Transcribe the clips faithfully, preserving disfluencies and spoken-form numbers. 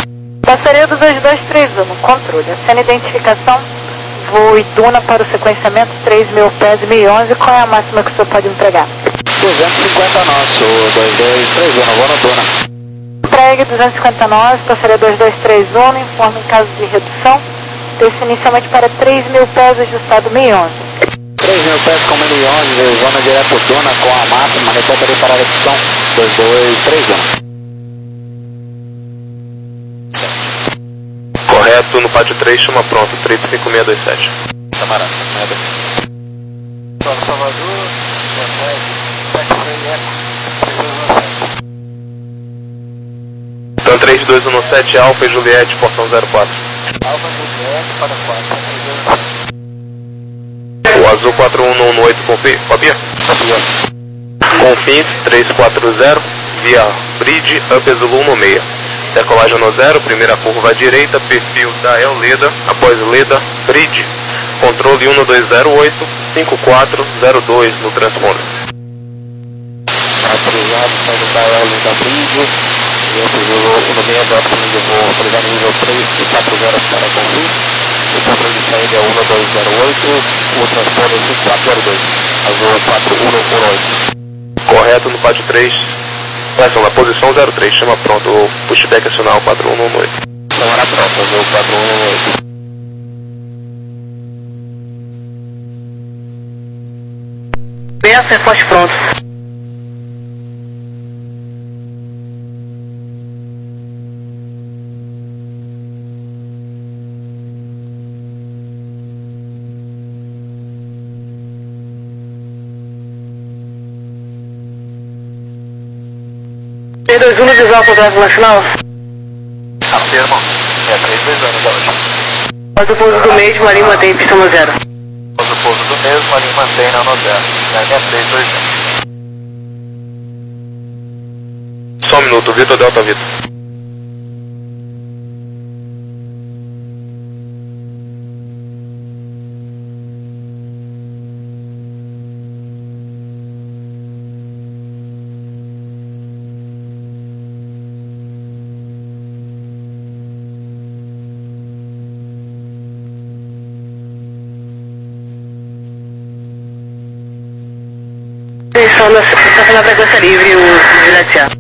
Passaria do dois dois três um, controle. Sendo identificação, voo Iduna para o sequenciamento três mil pés e mil e onze. Qual é a máxima que o senhor pode empregar? duzentos e cinquenta knots, o dois dois três um, vou no Duna. Empregue duzentos e cinquenta knots, passaria dois dois três um, informe em caso de redução. Desce inicialmente para três mil pés, ajustado mil e onze. três mil pés com mil e onze, zona direto Duna com a máxima, retorno para a redução dois dois três um. Correto, no pátio três, chama pronto, três cinco seis dois sete. Camarada, Para Salvador, então três dois um sete, Alfa e Juliette, portão zero quatro. Alfa Juliette para quatro. O azul quatro um um oito, copia? Copia? Confins três quatro zero, via Bridge, Up Zulu no meia. Decolagem no zero, primeira curva à direita, perfil da El Leda, após Leda, Bridge, controle um dois zero oito, cinco quatro zero dois no transponder. Autorizado, saindo da El Leda Bridge, e eu fiz o meia da de voo autorizado nível três quatro zero para Confins, o controle de saída é um dois zero oito, o transponder cinco quatro zero dois, azul quatro um um oito. Correto no pátio três. Pressão na posição zero três, chama pronto, o pushback acional quatro um um oito. Câmara pronta, azul quatro um um oito. Peça é forte pronto. T dois um visual para o tráfego nacional. Afirmo, é três dois anos da hoje. Após o pouso do mês, Marinho mantém pista no zero. Após o pouso do mesmo, ali mantém na no zero. É três dois um. Só um minuto, Vitor Delta Vitor. Estão na, está na frequência livre o Juliette A.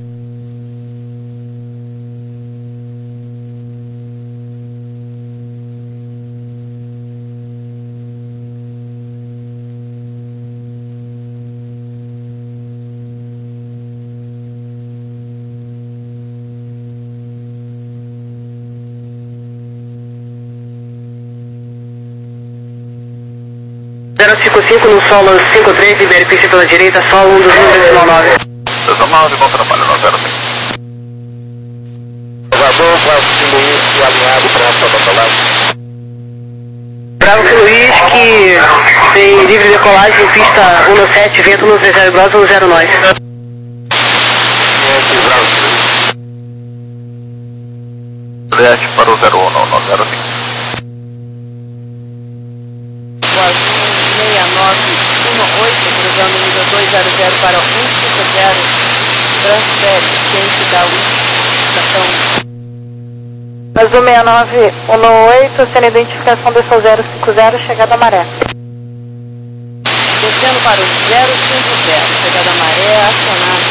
zero cinco cinco no solo cinco três, libere pista pela direita, solo um dos números nove. nove, bom trabalho, no zero cinco. Jogador, Flávio Luiz, alinhado, pronto para batalhar. Bravo Luiz, que tem livre decolagem, pista um no sete, vento no zero graus, um zero nós. Juliette para o zero um, não, no zero cinco. seis nove um oito, cruzando nível dois zero zero para um cinco zero, transfere, ciente da estação. Azul seis nove um oito, sendo identificação do zero cinco zero, chegada a maré. Descendo para o zero cinco zero, chegada a maré, acionado.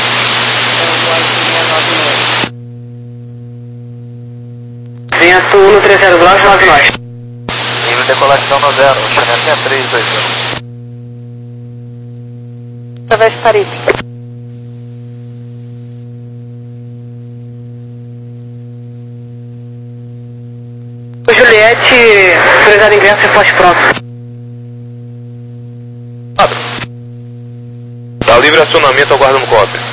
seis nove um oito. Vento um no três zero graus, nove nós. Nível de decolação no zero, Chanel três dois um. Através de Paris. O Juliette, autorizado ingresso, reforço pronto. Dá livre acionamento, aguardando cópia.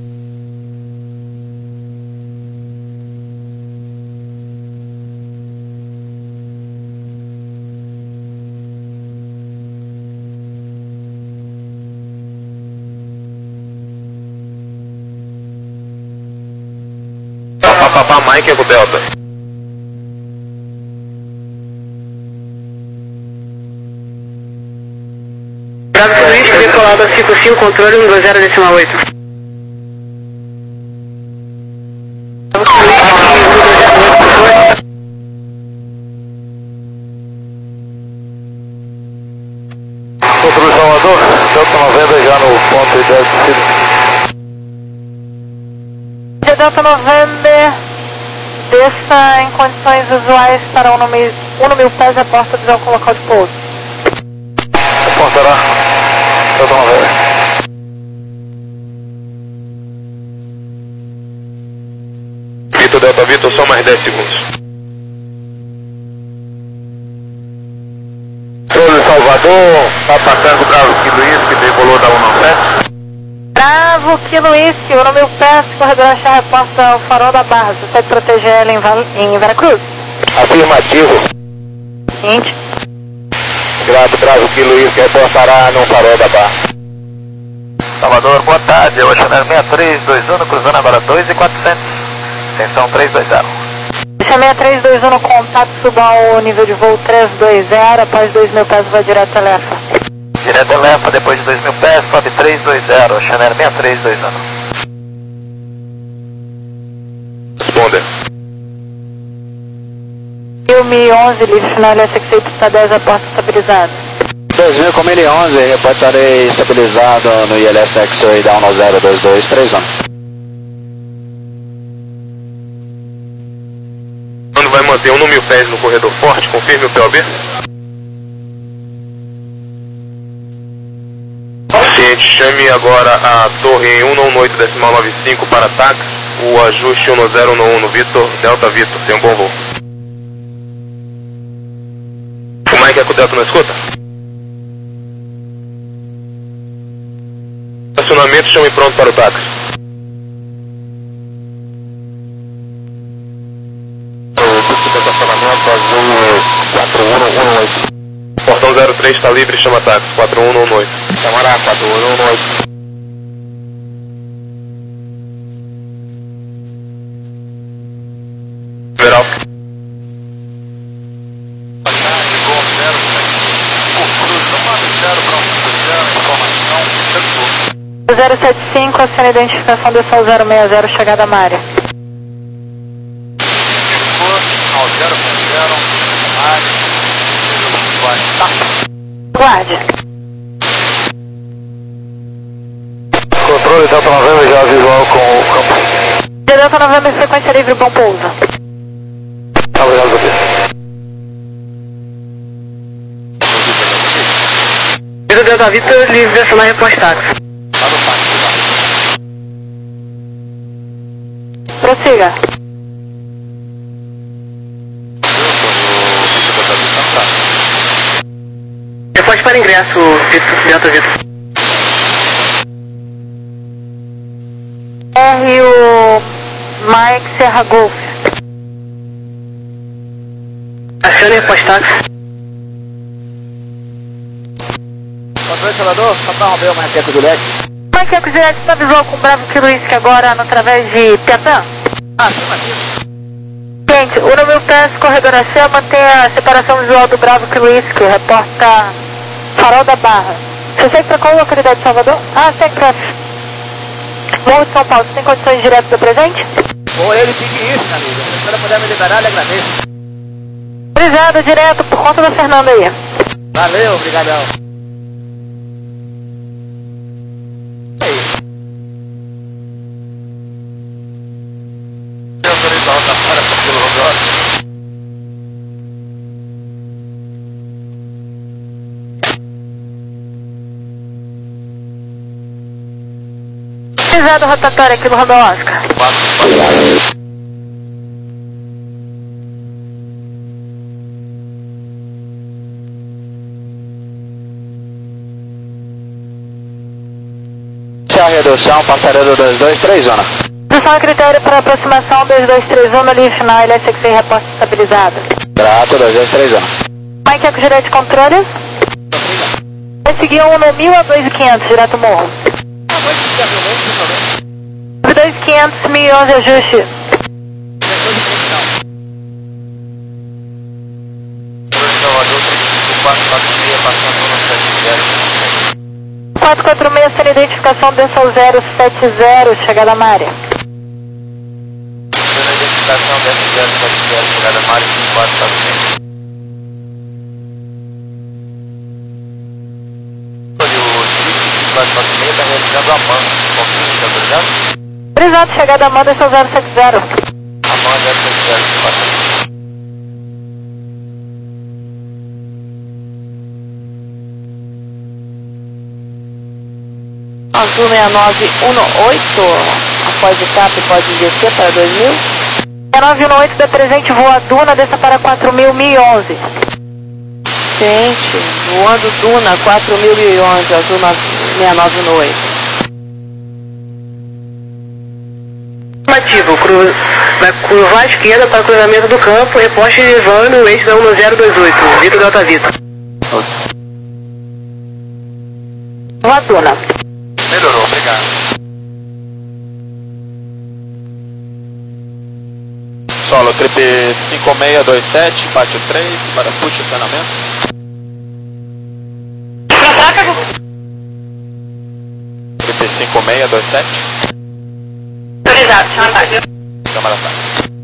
Papapá, Mike é com o Delta. Bravo Luiz, decolado a cinco cinco, controle um dois zero decimal oito. Bravo Luiz, um dois zero Delta November, desça em condições usuais para um mil pés a porta do com local de pouso. Reportará. Delta November. Vitor, Delta Vitor, só mais dez segundos. Sou de Salvador, tá passando para o Kilo Luiz, que decolou da um sete. Bravo, Kilo Whisky, um mil pés, corredor achar reposta ao farol da Barra. Você vai proteger ela em, Val em Veracruz? Afirmativo. Seguinte. Grato, Bravo, Kilo Luiz, que reportará no farol da Barra. Salvador, boa tarde, é o Chanel seis três dois um, cruzando agora dois mil e quatrocentos, extensão três dois zero. seis três dois um no contato, suba ao nível de voo três dois zero, após dois mil pés vai direto a Lefa. Direto a Lefa, depois de dois mil pés, sobe três dois zero, Chanel seis três dois um. Responda. mil e onze, livre final L S X pista dez, a porta estabilizada. dois mil com mil e onze, reportarei estabilizado no I L S X-Ray down no zero dois dois três um. Quando vai manter um no mil pés no corredor forte, confirme o P O B. Ciente, chame agora a torre em um nove oito decimal nove cinco para táxi, o ajuste um zero um no Vitor, Delta Vitor, tem um bom voo. O Mike é com o Delta, não escuta? Estacionamento, chame pronto para o táxi. Estacionamento azul quatro um um oito. Portão zero três está livre, chama táxi, quatro um um oito. Camará, quatro um um oito. Geral. zero sete cinco, acena identificação do Sol zero seis zero, chegada à área. Guarde. Controle Delta November já visual com o campo. Delta November, sequência livre, bom pouso. Obrigado, Zé. Vitor Delta Vitor, livre, acionar reposta táxi. Prossiga. Reposte para ingresso, Vitor Delta Vitor. R o Mike Serra Golf. Acione reposta táxi. Controle Salvador, Papai Romeu, Marqueco do Leque. Marqueco direto está visual com o Bravo Kilo Whisky agora no através de Piatã. Ah, sim, Gente, o número pés, corredor A C, mantém a separação visual do Bravo Kilo Whisky, reporta Farol da Barra. Você segue para qual localidade de Salvador? Ah, segue para Morro de São Paulo. Você tem condições diretas do presente? Ou ele pedir isso, amigo. Se a senhora puder me liberar, lhe agradeço. Obrigado, direto, por conta da Fernanda aí. Valeu, obrigadão. Obrigado, rotatória aqui do Romeu Oscar. A redução, passarelo dois dois três um. Redução a critério para aproximação dois dois três um, ali final, L S X reposta estabilizada. Trato dois dois três um. Mike é com direto de controle. Vai seguir um no mil a dois mil e quinhentos, direto morro. dois mil e quinhentos, mil e onze, ajuste. quatro quatro seis, sem identificação do Sol zero sete zero, chegada à área. Identificação do zero sete zero, chegada à área, quatro quatro seis. quatro quatro seis está realizando a mão, confirma, tá ligado? Estabilizado, chegada Amanda, seu zero sete zero. Amanda zero sete zero, passa. Azul seis nove um oito, após o TAP pode descer para dois mil. seis nove um oito da presente, voa Duna, desça para quatro mil, mil e onze. Gente, voando Duna, quatro mil e onze, Azul seis nove um oito. Afirmativo, cru, vai curvar à esquerda para o cruzamento do campo, reposte elevando o eixo da um zero dois oito, Vitor Delta Vitor. Voa Duna. Melhorou, obrigado. Solo, trip cinco seis dois sete, bate o três, para puxa o treinamento. Trip cinco seis dois sete. Autorizado, chama ataque. Câmara tá.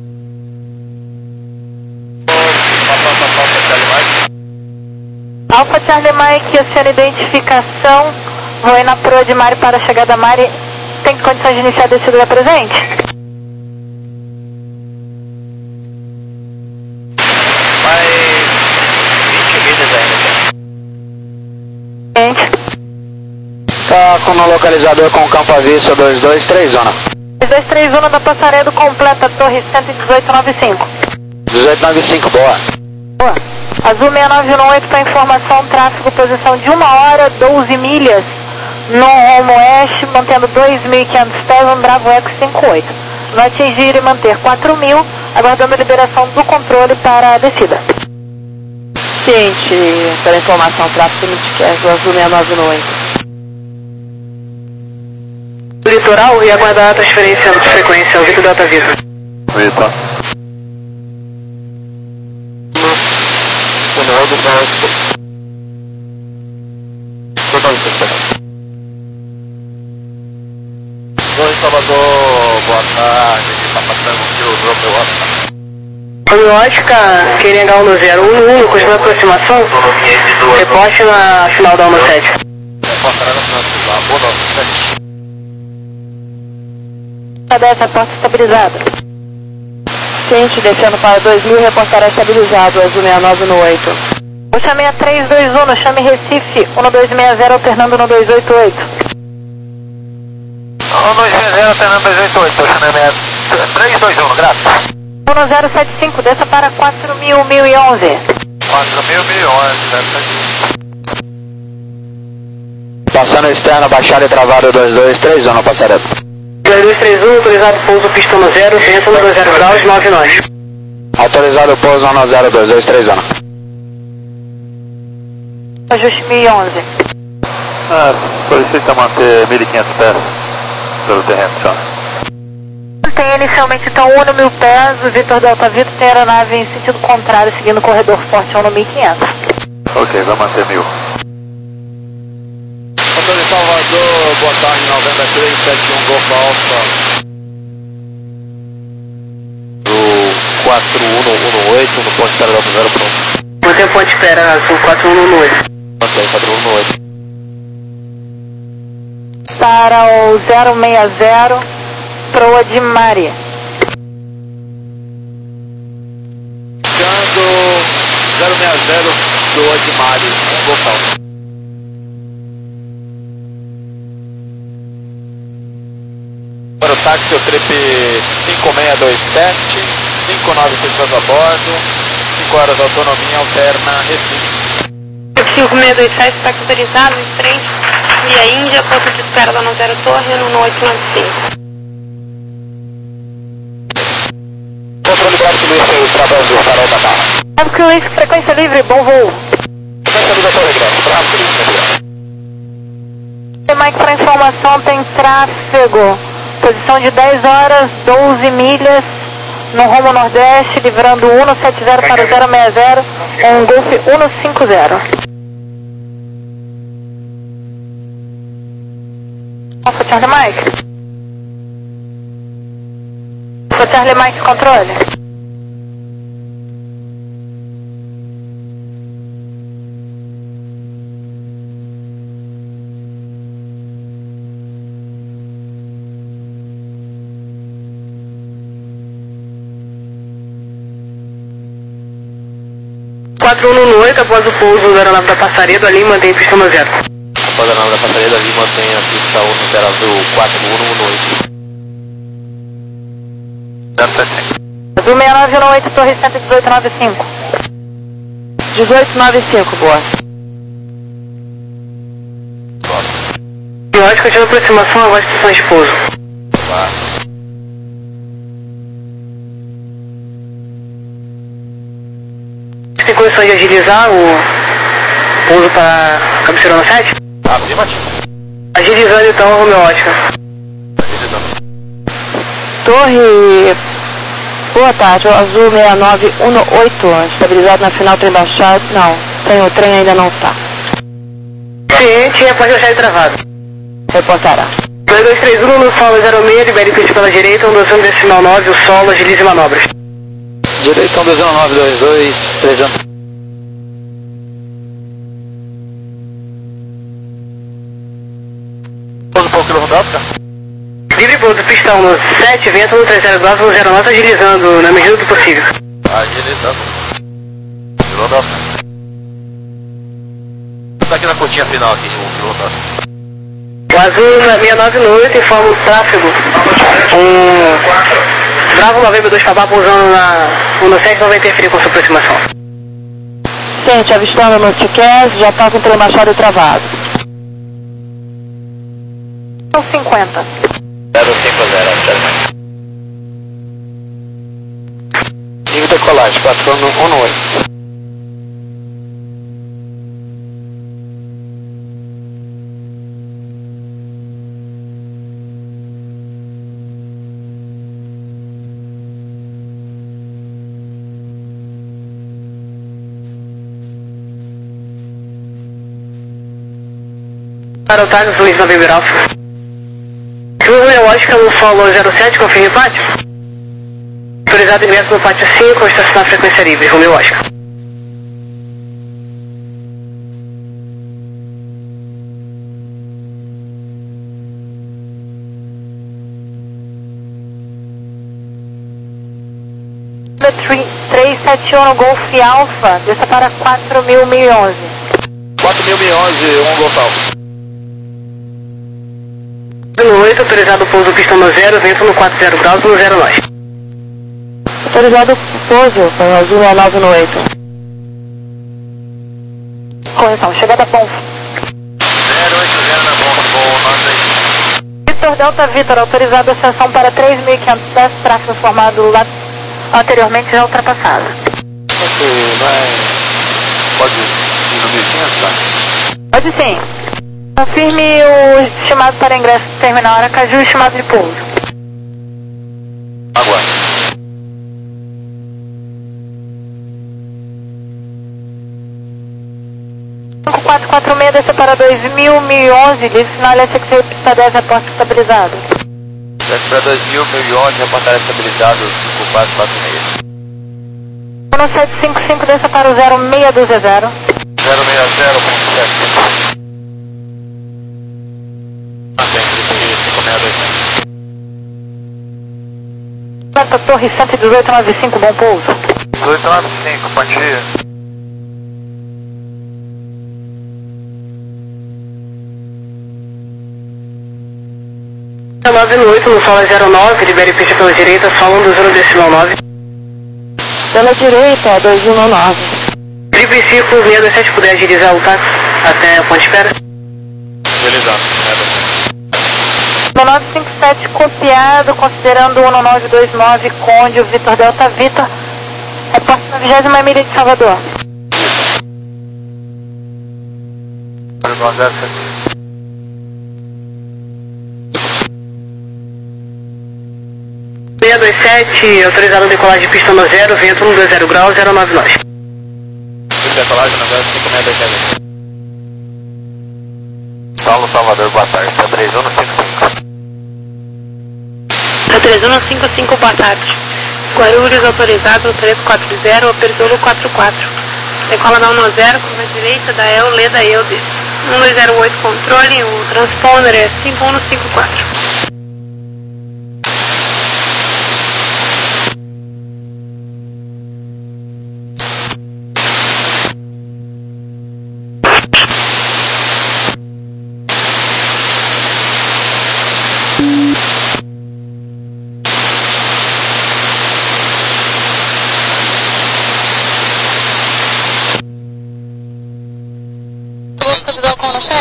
Alfa Charlie Mike, oceano identificação, voei na proa de Mari para a chegada Mari, tem condições de iniciar a descida da presente? Mais vinte milhas ainda. Gente. Tá com o localizador com campo à vista dois dois três zona. dois dois três zona da Passaredo completa, torre cento e dezoito noventa e cinco. dezoito noventa e cinco, boa. Boa. Azul seis nove um oito para informação, tráfego, posição de uma hora, doze milhas no rumo oeste, mantendo dois mil e quinhentos pés, um Bravo Eco cinquenta e oito. Vai atingir e manter quatro mil, aguardando a liberação do controle para a descida. Ciente, pela informação, tráfego multicast, Azul seis nove um oito. Litoral e aguardar a transferência de frequência ao Vitor Delta Vitor. Vitor. Oi, Salvador, boa tarde, está passando aqui o Drop Oscar. Oscar, querendo a um zero um um, continua a aproximação, reposte na final da um sete. Reportará na final da boa sete. Dessa porta estabilizada. Ciente, descendo para dois mil, reportará estabilizado, Azul seis nove um oito. Puxa seis três dois um, chame Recife, um dois seis zero, alternando no dois oito oito. um dois seis zero, alternando dois oito oito, três dois um, graças. um zero sete cinco, desça para quatro mil, mil e onze. quatro mil, mil e onze, deve Passando externo, baixada e travado dois dois três zona, Passaredo. dois dois três um, autorizado pouso pista no zero, vento no zero graus, nove nós. Autorizado pouso no zero dois dois três zona. Ajuste mil e onze. Ah, solicita manter mil e quinhentos pés pelo terreno, tchau. Tem inicialmente então um no mil pés, o Vitor Delta Vitor tem aeronave em sentido contrário, seguindo o corredor forte um no mil e quinhentos. Ok, vai manter mil. Antônio Salvador, boa tarde, noventa e três sete um Golf Alfa. Do quatro um um oito no ponto zero zero pronto. Mantém ponto de espera, Azul quatro um um oito. Mantém quatro um um oito. Para o zero seis zero, proa de Mari. Chegando zero seis zero, proa de Mari, um Golf Alfa. Para o táxi, o trip cinco seis dois sete, cinco nove pessoas a bordo, cinco horas de autonomia, alterna Recife. cinco seis dois sete, está autorizado em frente, via Índia, ponto de espera da zero Torre, no oito nove cinco. Controle gráfico do Eixo para Brasil, farol da Barra. Tráfego Luiz, frequência livre, bom voo. Frequência do Torre Gráfico, tráfego livre. Mike, para informação, tem tráfego. Posição de dez horas, doze milhas, no rumo nordeste, livrando um sete zero para o zero seis zero, um Golf um cinco zero. Alfa Charlie Mike. Alfa Charlie Mike, controle. quatro um no oito, após o pouso da aeronave da Passaredo, ali mantém pista no zero. Após a aeronave da Passaredo, ali mantém a pista um no zero azul quatro um no oito. zero sete cinco. Azul seis nove um oito, torre cento e dezoito nove cinco. dezoito nove cinco, boa. Biótica de aproximação, agora estação de pouso. Claro. Tem condições de agilizar o pouso para cabeceira no sete? Afirmativo. Agilizando então a homeótica. Agilizando. Torre, boa tarde, o Azul seis nove um oito, estabilizado na final, trem baixado, não, tem, o trem ainda não está. Ciente, após o chave travado. Reportará. dois dois três um no solo zero seis, libere pista pela direita, um dois um decimal nove, o solo, agilize manobras. Direita um dois um nove dois dois três um. Pouso para o quilo Rondófica. Livre pouso, pistão no sete, vento no três zero nove, um zero nove, agilizando na medida do possível. Agilizando. Quilo Rondófica. Está aqui na curtinha final aqui, o quilo Rondófica. O Azul seis nove um oito informa o tráfego. Um Bravo Novembro dois Pabá pousando na um sete, não vai interferir com sua aproximação. Gente, avistando no Tiquez, já está com o trem baixado e travado. cinquenta. zero cinco zero, zero. Livre decolagem, quatro um no oito. Para o Tagus, Luiz Novembro Alfa. Homeótica no solo zero sete, confirme pátio. Autorizado imerso no pátio cinco, estacionar frequência livre, homeótica. três sete um no Golf Alfa, desça para quatro mil e onze. quatro mil e onze, um Golf Alfa. No oito, autorizado pouso pista no zero, vento no quatro zero graus, no zero nove. Autorizado pouso, foi o Azul seis nove um oito. Correção, chegada a Ponf. zero oito zero na bomba, com nós aí. Vitor Delta Vitor, autorizado ascensão para três mil e quinhentos pés, tráfego formado lá anteriormente já ultrapassado. Você vai... Pode ir no mil e quinhentos, tá? Pode sim. Confirme o estimado para ingresso do terminal Aracaju e o estimado de pouso. Agora. cinco quatro quatro seis, desce para dois mil, mil e onze, livre sinal L S X pista dez, reporte estabilizado. Desce para dois mil, mil e onze, reportar estabilizado, cinco quatro quatro seis. um sete cinco cinco, desce para o zero seis dois zero. zero seis zero, ponto sete. Santa Torre cento e dezoito nove cinco, bom pouso. dezoito nove cinco, pode ir. nove no oito, no solo zero nove, libere pista pela direita, solo um dois um decimal nove. Pela direita, dois um nove. Triple círculo seis dois sete, puder agilizar o táxi até a ponte espera. Agilizando. nove cinco sete copiado, considerando um nove dois nove, Conde, Vitor Delta Vitor. Reporte na vigésima milha de Salvador. seis dois sete, autorizado a decolagem de pista no zero, vento um dois zero graus, zero nove nove. Decolagem no zero cinco seis dois sete. Saulo Salvador, boa tarde, é três um cinco cinco. A três um cinco cinco, boa tarde. Guarulhos autorizado três quatro zero, Apertolo quatro quatro. Decola na um zero, curva direita da El, Leda Eudes. um dois zero oito, controle, o transponder é cinco um cinco quatro.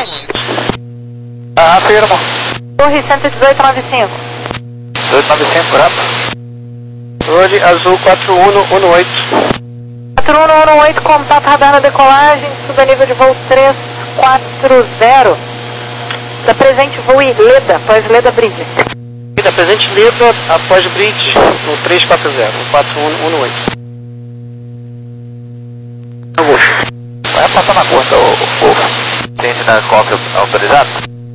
Ah, afirmo. Torre cento e dezoito, nove cinco. dezoito nove cinco, grapa. Torre azul quatro um um oito. quatro um um oito, contato radar na decolagem, suba nível de voo três quatro zero. Da presente voo Leda, após Leda Bridge. Da presente Leda, após Bridge, no três quatro zero, quatro um um oito. Vai passar na conta, o fofo. Ciente da cópia autorizado?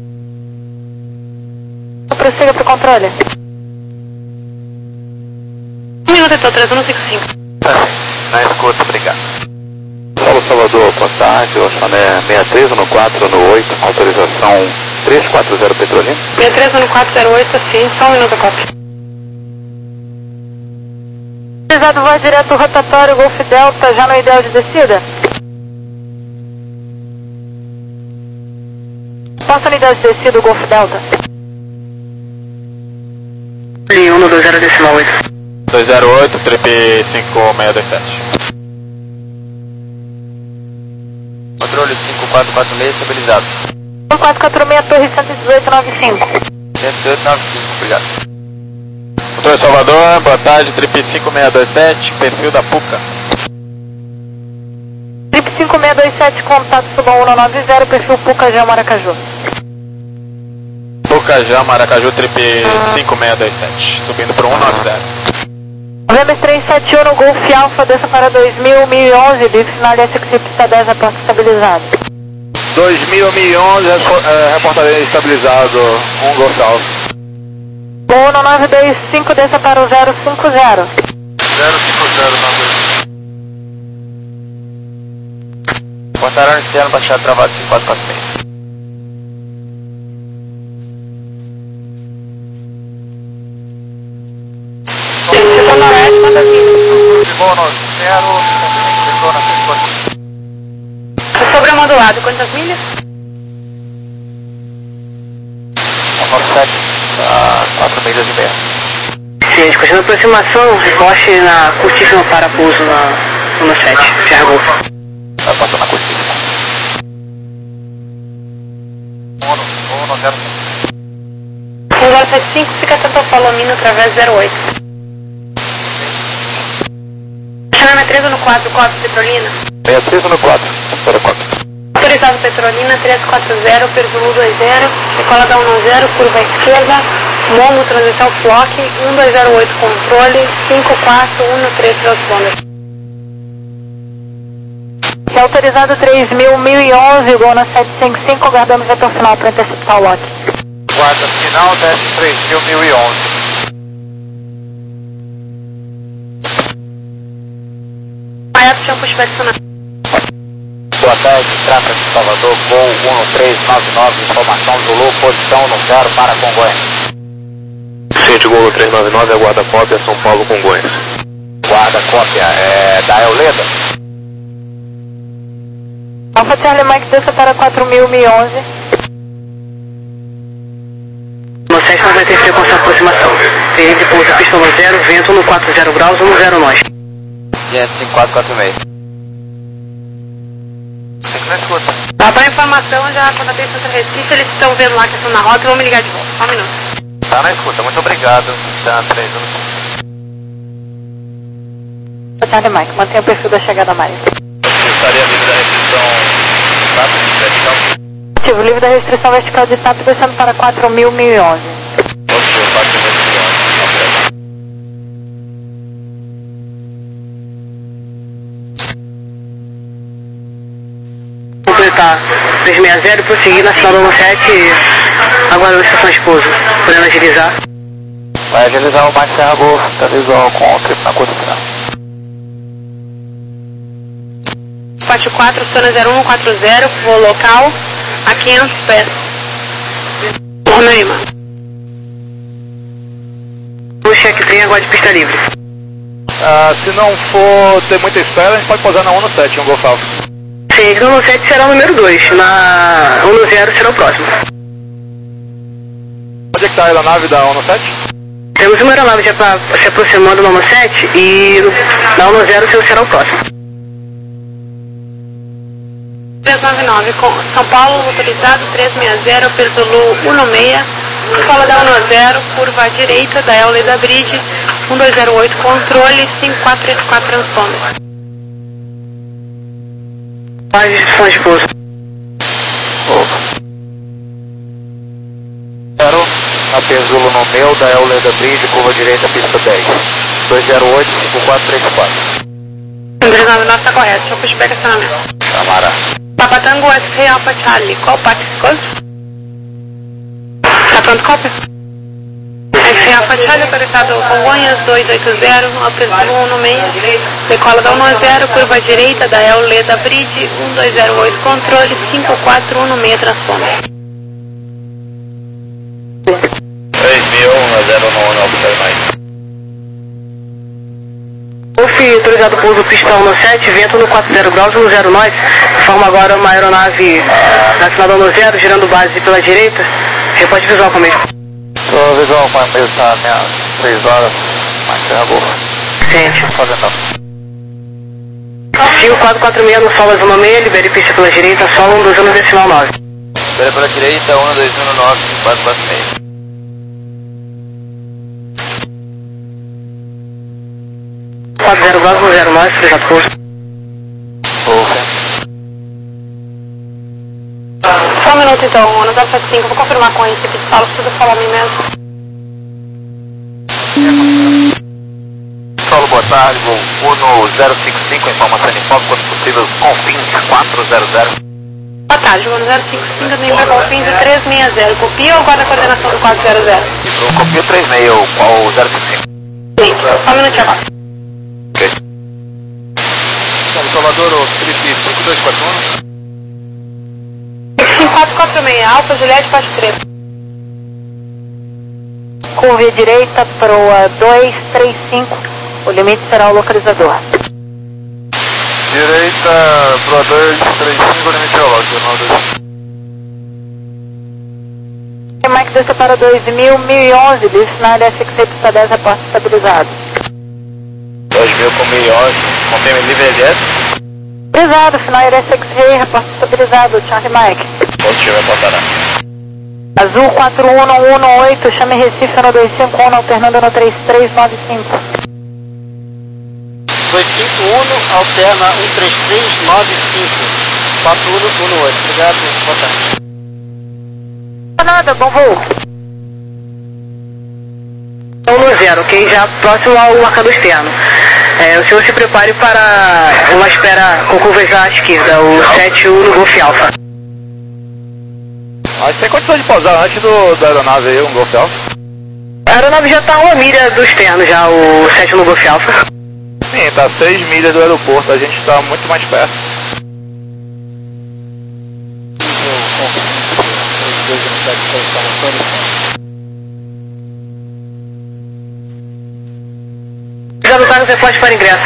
Prossiga pro controle. Um minuto, então, três um cinco cinco. Tá, na escuta, obrigado. Paulo Salvador, boa tarde, o Chané seis três um quatro um oito, autorização três quatro zero Petrolina. seis três um quatro zero oito, sim, só um minuto, cópia. Autorizado voz direto rotatório Golf Delta, já no ideal de descida? Passa no ideal de descida, Golf Delta. um dois zero decimal oito. dois zero oito, trip cinco seis dois sete. Controle cinco quatro quatro seis, estabilizado. um quatro quatro seis, torre cento e dezoito, nove cinco. cento e dezoito nove cinco, obrigado. Controle Salvador, boa tarde, trip cinco seis dois sete, perfil da Puca. Trip cinco seis dois sete, contato suba um nove zero, perfil Puca já Maracaju. Puca já Maracaju, trip cinco seis dois sete, subindo para um nove zero. Novembro três sete um no Golf Alpha, desça para dois mil, mil e onze, livre sinal de S X Y pista dez, a porta estabilizado. dois mil, mil e onze, é, reportaria estabilizado, um Golf Alpha. um nove dois cinco, desça para o zero cinco zero. zero cinco zero, nove. Portarão externo, baixado, travado, cinco quatro quatro seis. Sobremodulado, quantas milhas? sete, quatro milhas e meia. Ciente, continua a aproximação, reposte na curtíssima para pouso na zona sete, Sierra Golf. Vai passar na curtíssima. um zero um zero sete cinco, fica atento ao Palomino através zero oito. Chanana três um quatro, quatro Petrolina. seis três um quatro, zero quatro. Autorizado Petrolina três quatro zero, Perzulu dois zero, decola da um zero, curva à esquerda, Momo, transição Flock, um dois zero oito, controle, cinco quatro um três, transponder. É autorizado três mil, mil e onze, Gol na sete cinco cinco, aguardamos vetor final para interceptar o lote. Guarda final, desce três mil, mil e onze. Maiato Champo Inspecionado. Boa tarde, tráfego de Salvador, Gol um três nove nove, informação Zulu, posição no zero para Congonhas. Ciente Gol três nove nove, aguarda cópia, São Paulo, Congonhas. Guarda cópia, é da Euleda. Alfa Charlie Mike, desça para quatro mil, mil e onze. No sete noventa e três com sua aproximação. Tem de pouso pista no zero, vento no quatro zero graus, um zero nós. Ciente cinco quatro quatro seis. Tem que não escuta. Tá, para informação, já quando a atenção para Recife, eles estão vendo lá a questão na rota e vão me ligar de volta. Só um minuto. Tá na escuta, muito obrigado. Tá, três Alfa Charlie Mike, mantenha o perfil da chegada mais. Estaria livre da restrição vertical. Ativo, livre da restrição vertical de T A P, descendo para quatro mil, mil e onze. Ok, quatro mil e onze. Completar três seis zero e prosseguir na final do sete, aguardando a estação esposo. Podendo agilizar. Vai agilizar o Max Serra Golf, tá visual com o trip na curta final. quatro quatro, Sona zero um quatro zero, voo local, a quinhentos pés. Roraima. O cheque trem agora de pista livre. Ah, se não for ter muita espera, a gente pode pousar na um sete, um Golf Alpha. Sim, no sete será o número dois, na um zero será o próximo. Onde é que tá a aeronave da um sete? Temos uma aeronave já pra, se aproximando do um sete e na um zero será o próximo. três nove nove, com São Paulo, autorizado três seis zero, peso Zulu um seis, escola da um zero, curva à direita da Euleda Bridge, um dois zero oito, controle, cinco quatro oito quatro, transponder. Mais instruções de pouso. Zero, a Pezulo no meu, da Euleda Bridge, curva direita, pista dez. dois zero oito, cinco quatro três quatro. três nove nove está correto, deixa eu puxar para estacionamento. Camará. Papa Tango S F Alpha Charlie, qual parte ficou? Tá pronto, cópia? S F Alpha Charlie, autorizado Congonhas dois oito zero, Alpesulu um seis, decola da um zero, curva direita da Euleda Bridge, um dois zero oito, controle, cinco quatro um seis, transponder. três mil, um zero nove, Alpesulu mais. Golf autorizado pouso pistão no sete, vento no quatro zero graus, um zero nós, forma agora uma aeronave na sinal no zero, girando base pela direita, reporte visual comigo. Só visual, pai, meio tá minha três horas, mas tem a boa. Sente. Fazendo. cinco quatro quatro seis no solo azul seis, libere pista pela direita, solo um dois um decimal nove. Libere pela direita, um dois um nove, cinco quatro quatro seis. quatro zero graus, um zero nove, autorizado pouso. Só um minuto então, no zero sete cinco, vou confirmar com a equipe de sala, se tudo falar a mim mesmo. Solo, boa tarde, voo no zero cinco cinco, informação de foco, quando possível, Confins quatro zero zero. Boa tarde, voo no zero cinco cinco, nível Confins três seis zero, copia ou guarda a coordenação do quatro zero zero? Eu copio três seis, qual o zero cinco cinco? Sim, só um minutinho agora. Ok. Salvador, o Felipe cinco dois quatro um. cinco quatro quatro seis, Alfa Juliette, parte três. Curva direita para o dois três cinco, o limite será o localizador. Direita para dois três cinco, limite geológico. Mike desce para dois mil, mil e onze, disse na área X Y pista dez, reporte estabilizado. dois mil com mil e onze, confirme livre L S. Pesado, final área X Ray, reporte estabilizado, Charlie Mike. Positivo, apontará. Azul quatro um um um oito, chame Recife no dois cinco um, alternando no três três nove cinco. dois cinco um, alterna um três três nove cinco. quatro um um oito, obrigado, boa tarde. Nada, bom voo. um zero, ok? Já próximo ao marcador externo. É, o senhor se prepare para uma espera com curvas à esquerda, o sete um no Golf Alpha. Mas tem condição de pousar antes do, da aeronave aí, um Golf Alpha? A aeronave já está a uma milha do externo, já o sete um no Golf Alpha. Sim, está a seis milhas do aeroporto, a gente está muito mais perto. Já no carro, você pode para ingresso.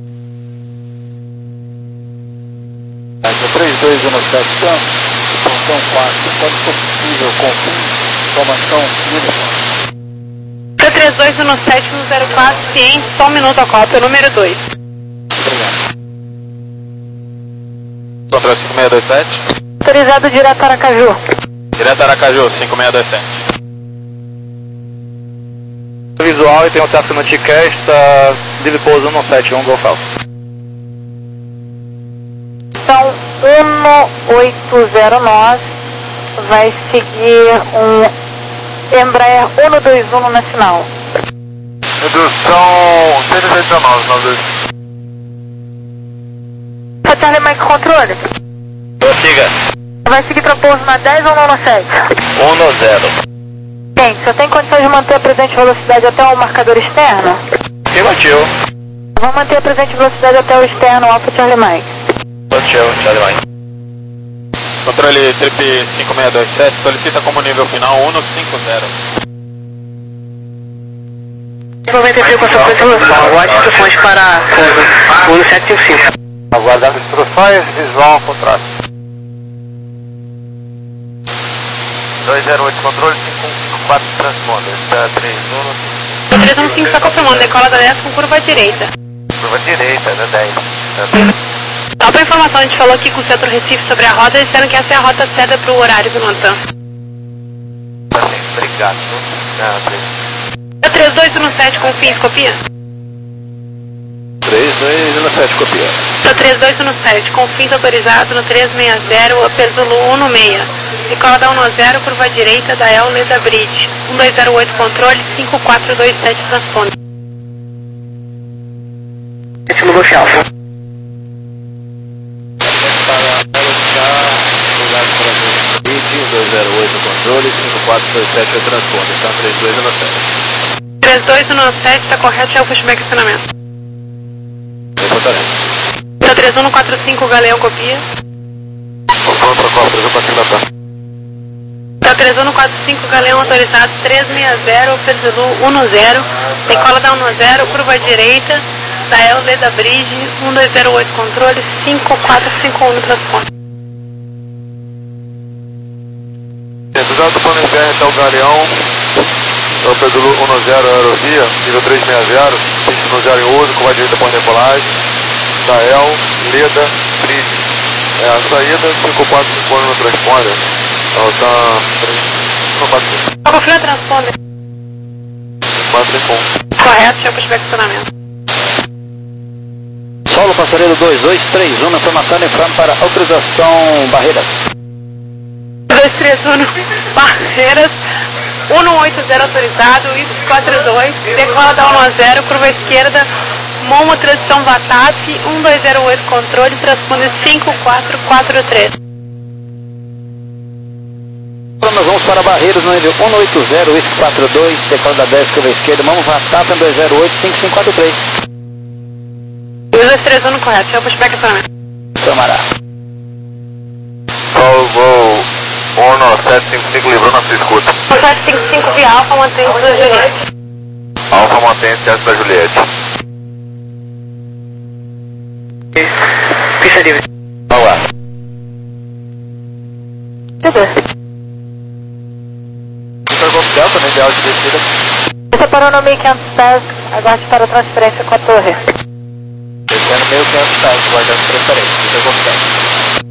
três dois um sete, função quatro, quando for possível, confirme, informação, livre. C três dois um sete um zero quatro, ciente, só um minuto a cópia, número dois. Obrigado. Controle cinco seis dois sete. Autorizado direto Aracaju. Direto Aracaju, cinco seis dois sete. Visual e tem um tráfego no T-Cast, está livre pouso um sete um, Golf Alpha. São um oito zero nove, vai seguir um Embraer um dois um na final. Redução cento e oitenta e nove, nove dois. Charlie Mike controle. Siga. Vai seguir para pouso na dez ou no sete? um zero. Gente, você tem condições de manter a presente velocidade até o marcador externo? Afirmativo. Vamos manter a presente velocidade até o externo, Alpha Charlie Mike. Afirmativo, Charlie Mike. Controle trip cinco seis dois sete, solicita como nível final um cinco zero. noventa e cinco com a sua resolução, aguarde instruções para pouso, um sete cinco cinco. Aguardando instruções, visual ao contrário. dois zero oito, controle cinco um cinco quatro, transponder, está três um. O três um cinco está confirmando, decola da dez com curva à direita. Curva direita, da dez. Alfa informação, a gente falou aqui com o Centro Recife sobre a rota, eles disseram que essa é a rota certa para o horário do Nantan. Tá bem, obrigado. três dois um sete, confins, copia? três dois um sete, copia. três dois um sete, confins autorizado no três seis zero, Upper Zulu um seis. Decola da um zero, curva direita da El Leda Bridge. um dois zero oito, controle, cinco quatro dois sete, transponder. Esse no Golf Alpha. um dois zero oito, controle, cinco quatro dois sete, eu transpondo. Então três dois um sete. três dois um sete, está correto, já o pushback acionamento. Reportaremos. Tá três um quatro cinco, Galeão, copia? Contra Copa, três um quatro cinco, Natal. Tá três um quatro cinco, Galeão autorizado, três seis zero, Upper Zulu um zero. Decola da um zero, curva direita da El Leda Bridge, um dois zero oito, controle, cinco quatro cinco um no transporte. Exato, plano I P R até o Galeão, Upper Zulu um zero, aerovia, nível três seis zero, piste no zero em uso, curva direita por decolagem, da El, Leda, Bridge. É a saída, cinco quatro cinco um no transponder, ela tá três um quatro cinco. Tá confirma transponder. quatro cinco um. Correto, já o pushback acionamento. Solo passareiro dois dois três um, informação informe para autorização Barreiras. dois três um, Barreiras, um oito zero autorizado, I quatro dois, decola da um zero, curva esquerda, Momo transição Vatap, um dois zero oito, controle, transponder cinco quatro quatro três. Então nós vamos para Barreiras no nível um oito zero, I quatro dois, decola da dez, curva esquerda, Momo Vatap, um dois zero oito, cinco cinco quatro três. dois três um, correto, já o pushback acionamento. Câmara. Paulo Gol um sete cinco cinco, livrou na sua escuta. sete cinco cinco via Alfa, mantém o da Juliette. Alfa mantém acesso da Juliette. Pista livre. Vamos lá. Intergolf Delta, no ideal de descida. Essa parou no meio quinhentos pés, aguarde para transferência com a torre. Descendo meio quinhentos pés, guardando transferência. Intergolf Delta.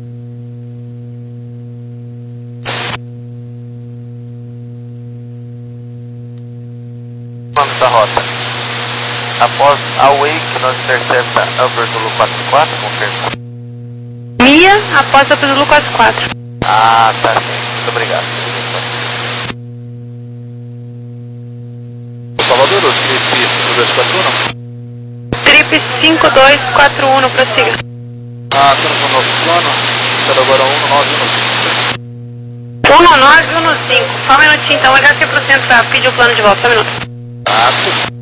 Nome da rota. Após a Wake, nós intercepta Upper Zulu quatro quatro, confirma. Mia, após Upper Zulu quatro quatro. Ah, tá sim. Muito obrigado. Salvador, o Trip cinco dois quatro um? Trip cinco dois quatro um, prossiga. Ah, temos um novo plano. Será agora um nove um cinco. um nove um cinco. Só um minutinho, então. H C pro centro para pedir o plano de volta. Só um minuto. Ah, sim.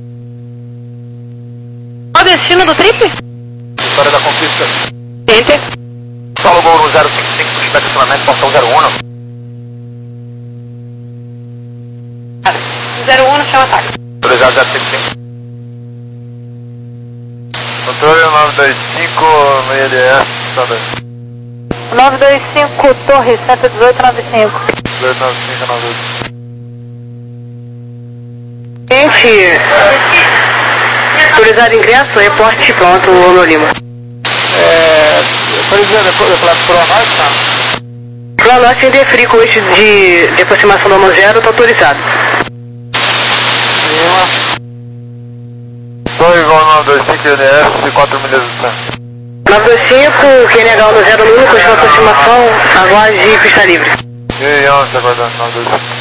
Qual o destino do trip? História da conquista. Enter. Solo Gol no zero cinco cinco, pushback acionamento, portão zero um. zero um, chama ataque. Autorizado zero cinco cinco. Controle nove dois cinco, meia D S, standard. nove dois cinco, torre, cento e dezoito, nove cinco. dois nove cinco nove oito. Gente, autorizado ingresso, reporte pronto, Romeu Lima. É... Autorizado, Pronorte, tá? Pronorte em defri com eixo de, de aproximação do um zero, tá autorizado. Lima. dois nove dois cinco, N S, quatro milhas de distância. nove dois cinco, Q N H um zero um, continua aproximação, aguarde e pista livre. E aí, onde você aguardando? nove dois cinco.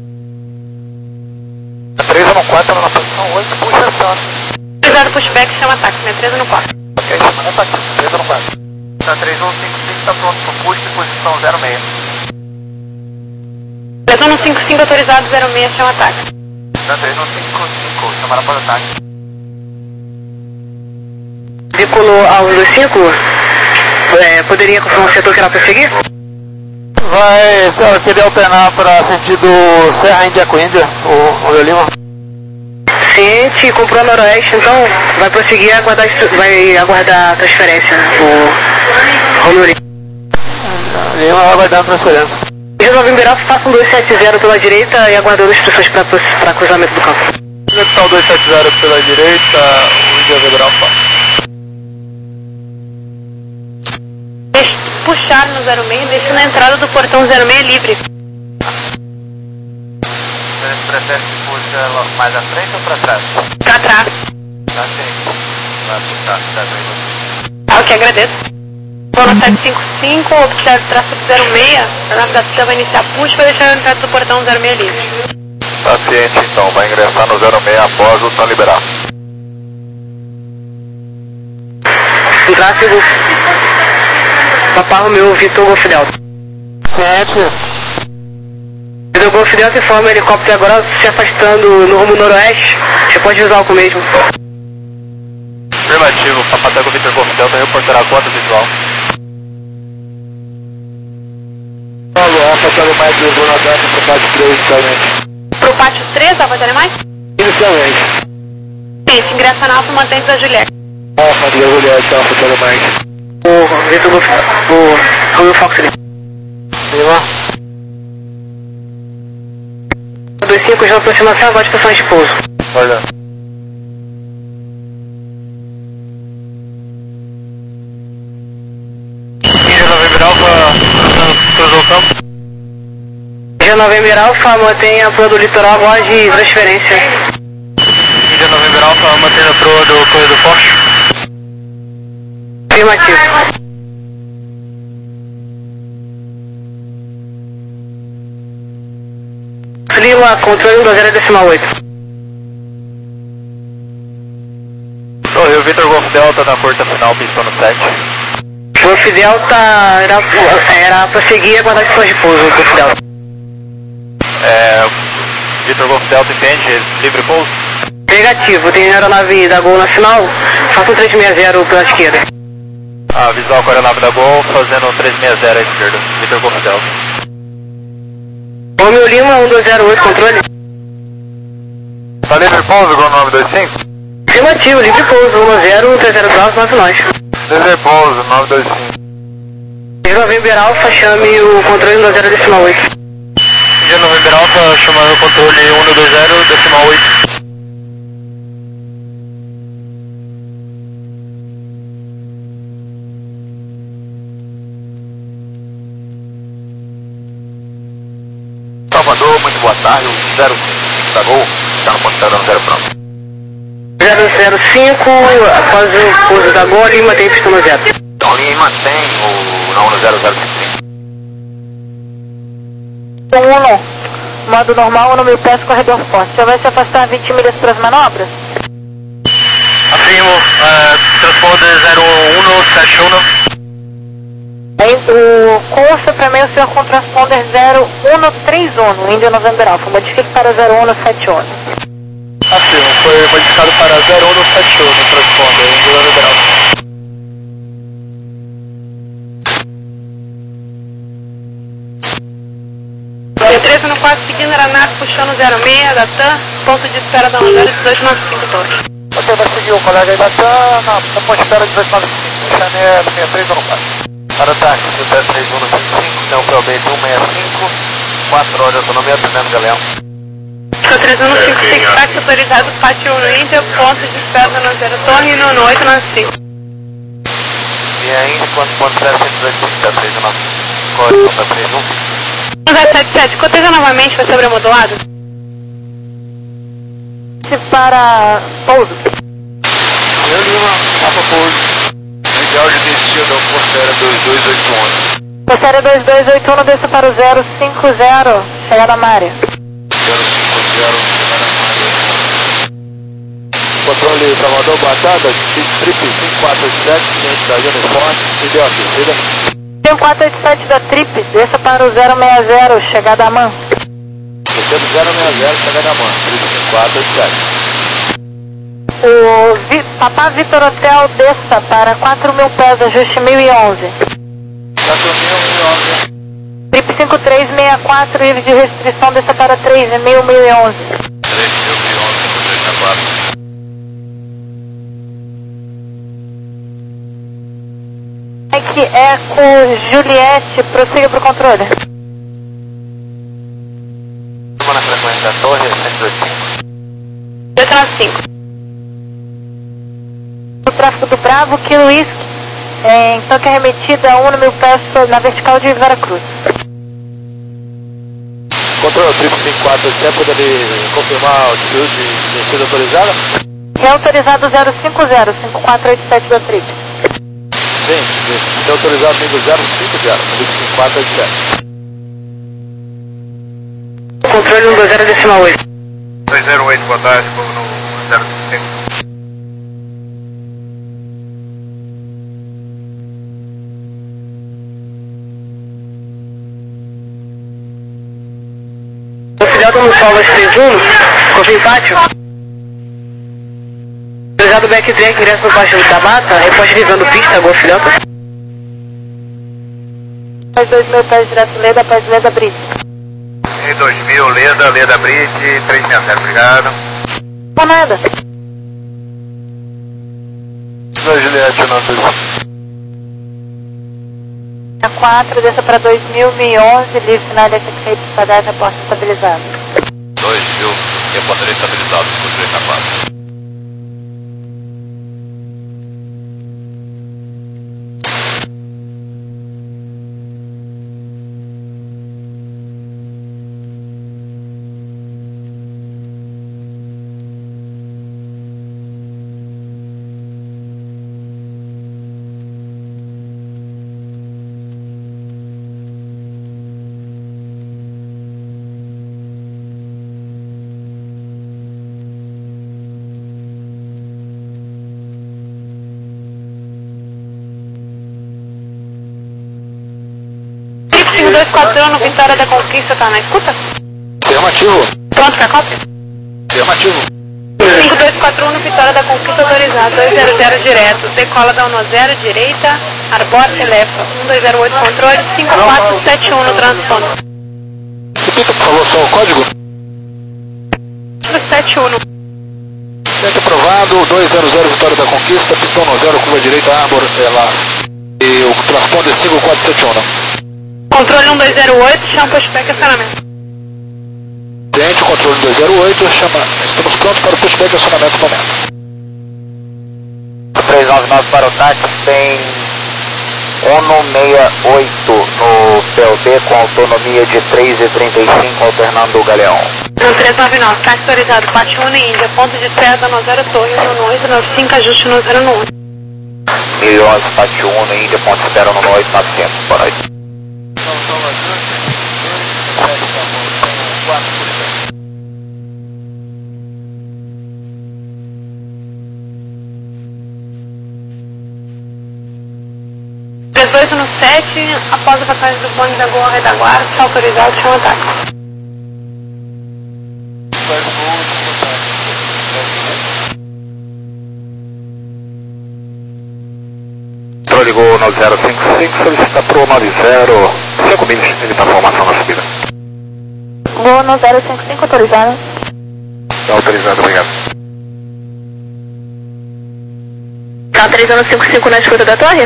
três um quatro, na posição oito, puxa ação. Autorizado pushback, chama ataque, né? três um quatro. Ok, chama ataque, três um quatro. Tá três um cinco cinco, tá pronto pro push, posição zero seis. três um cinco cinco, autorizado zero seis, chama ataque. Tá três um cinco cinco, chamaram para ataque. Decolou a um dois cinco, é, poderia confirmar o setor que ela perseguir? Vai, se ela querer alternar para sentido Serra Índia com Índia, o Romeu Lima. Ciente, comprou a noroeste, então vai prosseguir, aguardar, vai aguardar a transferência, o Romeu Lima. Lima vai aguardar a transferência. Resolve liberar, faça um dois sete zero pela direita e aguardando instruções para cruzamento do campo. Está o dois sete zero pela direita, o Índia Federal. puxar no zero seis, deixando a entrada do portão zero seis livre. Você prefere que puxa mais à frente ou pra trás? Pra trás. Tá sim. Vai puxar, tá bem. Ah, ok, agradeço. Zona sete cinco cinco, observe traço zero seis, a nave da Cida vai iniciar push para deixar a entrada do portão zero seis livre. Tá ciente então, vai ingressar no zero seis após o tom liberar. Em tráfego, Papa Romeu, Vitor Golf Delta. Certo. Vitor Golf Delta informa o helicóptero agora se afastando no rumo noroeste. Você pode visual com o mesmo. Afirmativo, Papatego Vitor Golf Delta reportará quanto visual. Alô, Alfa mais dois, Zona Delta, pro pátio três, inicialmente. Pro pátio três, Alfa mais? Inicialmente. Isso, ingressa na Alfa Mantente da Juliette. Alfa, Diego Juliette, Alfa mais. O Vitor Golf, o Romeu Fox ali. Lima. dois cinco, já aproximação, agora de estação de pouso. Olha. November Alpha, cruzou o campo. Índia November Alpha mantém a proa do litoral agora de transferência. Índia November Alpha mantém a proa do Correio do Forte. Afirmativo. Lima, controle do zero decimal oito. Correio Vitor Golf Delta na curta final, pistão no sete. Golf Delta era, era prosseguir a guardar de de pouso, Golf Delta. É, Vitor Golf Delta entende, livre pouso? Negativo, tem aeronave da Gol Nacional, faça um três seis zero pela esquerda. Ah, visual com a aeronave da Gol, fazendo três seis zero à esquerda, Vitor Golf Delta. Romeo Lima, um dois zero oito, controle. Tá livre pouso, Gol nove dois cinco? Afirmativo, livre pouso, um zero, três zero graus, nove nós. Livre pouso, nove dois cinco. Índia November Alpha, chame o controle no zero decimal oito. Índia November Alpha, chamando o controle um dois zero, decimal oito. Salvador, muito boa tarde, o zero cinco da Gol, está no ponto no zero pronto. zero zero cinco, após o pouso da Gol, Lima tem pistão no zero. Então Lima tem o não no zero zero cinco. um, modo normal, no mil pés, corredor forte. Você vai se afastar vinte milhas para as manobras? Afirmo, uh, transponder zero um sete um. Aí, o curso para mim é o senhor com transponder zero um três um, Índia November Alpha. Modifique para zero um sete um. Afirmo, foi modificado para zero um sete um no transponder, Índia November Alpha. D treze no quatro, seguindo a nave, puxando zero seis da TAM, ponto de espera da zero dois nove cinco Torre. Você vai seguir o colega aí da TAM, na ponto de espera dezoito nove cinco, Chanel sessenta e três ou no quatro. Para o táxi do zero três um cinco cinco, tem o P O B de um seis cinco, quatro horas de autonomia, primeiro galeão. zero três um cinco cinco, táxi autorizado, pátio um Índia, ponto de espera da zero Torre, no oito nove cinco. E ainda, quanto ponto zero cento e dezoito, zero três um nove, código zero três um. zero sete sete, coteja novamente, vai ser modulado. Para pouso. Eu Lima, Alfa Pouso. Ideal de destino, Corsair dois dois oito um. Corsair dois dois oito um, desça para o zero cinco zero, chegada Mária. zero cinco zero, chegada Mária. Controle Salvador, boa tarde, trip cinco quatro oito sete, cliente da Uniforme, entendeu a descida? cinco quatro oito sete da Trip, desça para o zero seis zero, chegada a Man. Descendo zero seis zero, chegada a Man, trip cinco quatro oito sete. O Vi, Papá Vitor Hotel, desça para quatro mil pés, ajuste mil e onze. quatro mil e onze. Trip cinco três seis quatro, livre de restrição, desça para três mil, mil e onze. três mil e onze, três quatro. Mike Eco Juliette, prossiga para o controle. Uma na frequência da torre, cento e oitenta e cinco. dois nove cinco. O tráfego do Bravo, Kilo Whisky, Em toque arremetida um no mil pés na vertical de Veracruz. Controle triplo cinco quatro sete, poderia confirmar o desvio de descida autorizada? Reautorizado zero cinco zero, cinco quatro oito sete da Trip. Sim, desvio autorizado nível zero cinco zero, cinco quatro oito sete. Controle um dois zero decimal oito. dois zero oito, boa tarde, povo no zero cinco. Auxiliado no solo três um, confirme pátio. Autorizado backtrack, ingresso no pátio da mata, reposte visando pista, gol filhote. dois mil pés direto Leda, após Leda Bridge. E dois mil, Leda, Leda Bridge, três seis zero, obrigado. Por nada. dois Juliette, não, A quatro, desça para dois mil, mil e onze, livre final de efeito de padrão, reporte estabilizado. dois mil, reporte estabilizado, dois na quatro. cinco dois quatro um, Vitória da Conquista, tá na escuta? Afirmativo. Pronto pra cópia? Afirmativo. cinco dois quatro um, Vitória da Conquista, autorizado, dois zero zero direto, decola da um zero direita, arbora, telefa, um dois zero oito controle, cinco quatro sete um no transponder. Repita, por favor, só o código. sete um. Centro aprovado, dois zero zero, Vitória da Conquista, pistão no zero, curva direita, árbor, é lá. E o transponder cinco quatro sete um. Controle um dois zero oito, chama pushback e acionamento. Tente o controle dois zero oito, chama, estamos prontos para o pushback e acionamento no momento. três nove nove para o táxi, tem ONO sessenta e oito no P L B com autonomia de três e trinta e cinco, alternando o Galeão. No três nove nove, táxi autorizado, Pátio um Índia, ponto de espera no zero Torre, no oito nove cinco, ajuste no zero nove. mil e onze, Pátio um no Índia, ponto de espera no oito novecentos, boa noite. dezoito no sete, após a passagem do bonde da Goa Redaguarda, está autorizado, chama táxi. Controle ligou no zero cinco cinco, solicita pro nove zero, cinco milhas, ele está formação na subida. Vou no zero cinco cinco, autorizado. Está autorizado, obrigado. Tá autorizando cinco cinco na escuta da torre?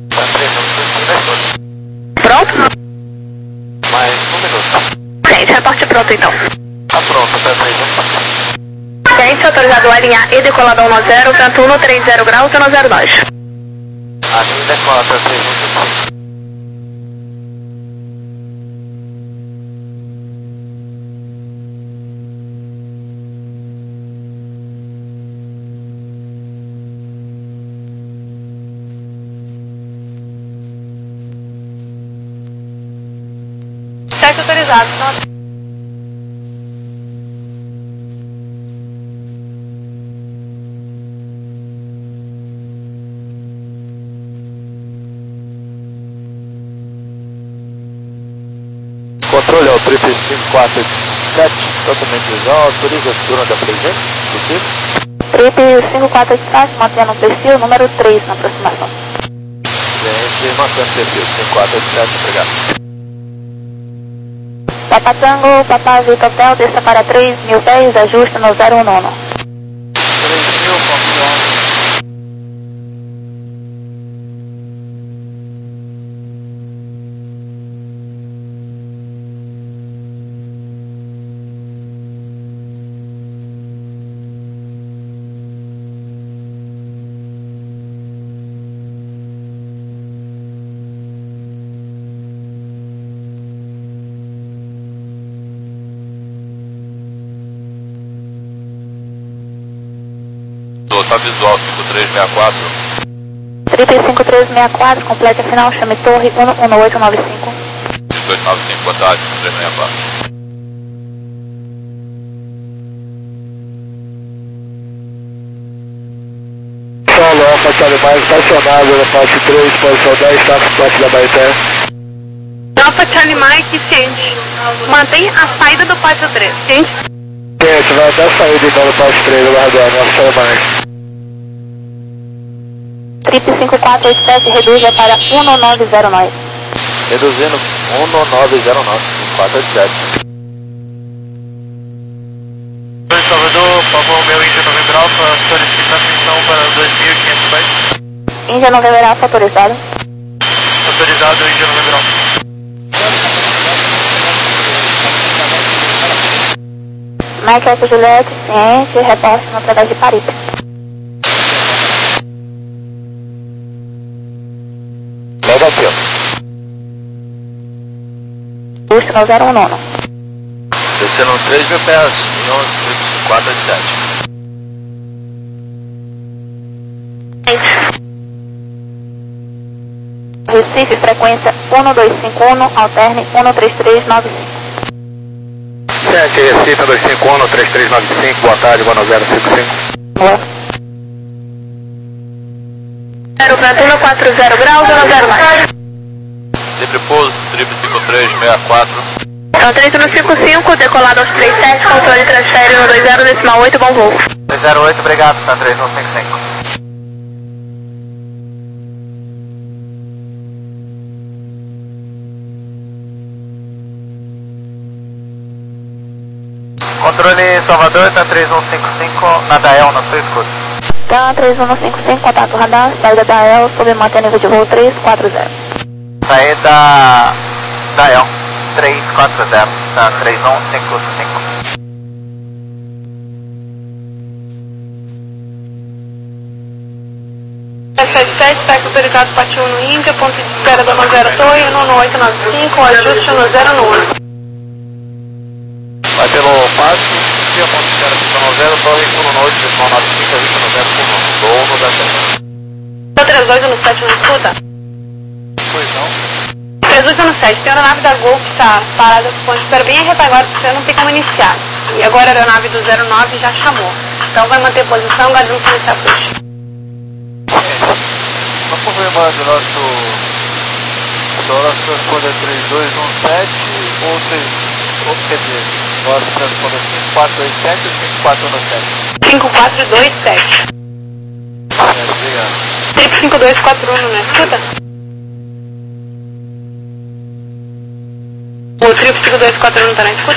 Pronto? Mais um minuto. Gente, reporte pronto então. Tá pronto, até três um. Gente, autorizado a alinhar e decolar da um zero, vento um no trinta graus e no zero dois. Aqui decola até três um. Táxi autorizado, não. Controle ao triplo cinco quatro sete, totalmente visão, autoriza a segura da presente, possível? Trip cinco quatro oito sete, mantendo o perfil número três na aproximação. Gente, mantendo o perfil cinco quatro oito sete, obrigado. Papa Tango, Papa Victor Hotel, desça para três mil pés, ajuste no zero um nono. três mil, confiança. para visual cinco três seis quatro. Trip cinco três seis quatro, complete a final, chame torre um um oito nove cinco. dois nove cinco, boa tarde, três seis quatro. Solo Alfa Charlie Mike, estacionado na parte três, posição dez, está com parte da Baité. Alfa Charlie Mike, ciente. Mantém a saída do pátio três, ciente? Ciente, vai até a saída então do parte três, aguardando, Alfa Charlie Mike. Trip cinco quatro oito sete, reduz para um nove zero nove. Reduzindo um nove zero nove, cinco quatro oito sete. Salvador, Pavão, meu Índia Novembro Alfa, solicita atenção para dois mil e quinhentos pés. Índia Novembro Alfa, autorizado. Autorizado, Índia Novembro Alfa. Mike Eco Juliette, ciente, reporte no através de Paripe. Pega aqui, ó. Custo no zero um nono. Descendo três mil pés, cinco quatro oito sete. Recife, frequência um dois cinco um, alterne um três três nove cinco. Sete, Recife, dois cinco um, três três nove cinco, boa tarde, boa zero cinco cinco. Boa. zero vento um quatro zero graus, um zero mais. Livre pouso, triple cinco três seis quatro. Então três um cinco cinco, decolado aos três sete, controle transfere um dois zero, decimal oito, bom voo. dois zero oito, obrigado, tá três um cinco cinco. Controle Salvador, tá três um cinco cinco, na Dael, na sua escuta. Então três um cinco cinco, contato radar, saída da E L, sob manter nível de voo três quatro zero. Saída Dael, três quatro zero, tá três um cinco cinco. sete sete, tá autorizado parte um no Índia, ponto de espera da zero Torre, um oito nove cinco, ajuste no zero um. Vai pelo passo, e a ponto de espera do zero Torre, um oito nove cinco, ajuste no zero um. Vou no zero sete. Tá três dois no sete, não escuta? Pois não. três dois no sete, tem a aeronave da Gol que está parada com ponto de espera bem retaguarda, porque você não tem como iniciar. E agora a aeronave do zero nove já chamou. Então vai manter posição, guardando para iniciar push. Só confirmando, nosso nosso transponder três dois um sete ou três, ou quer dizer, nosso transponder cinco quatro dois sete ou cinco quatro um sete? cinco quatro dois sete. É, obrigado. Trip cinco dois quatro um, né? Escuta? O Trip cinco dois quatro um tá na escuta?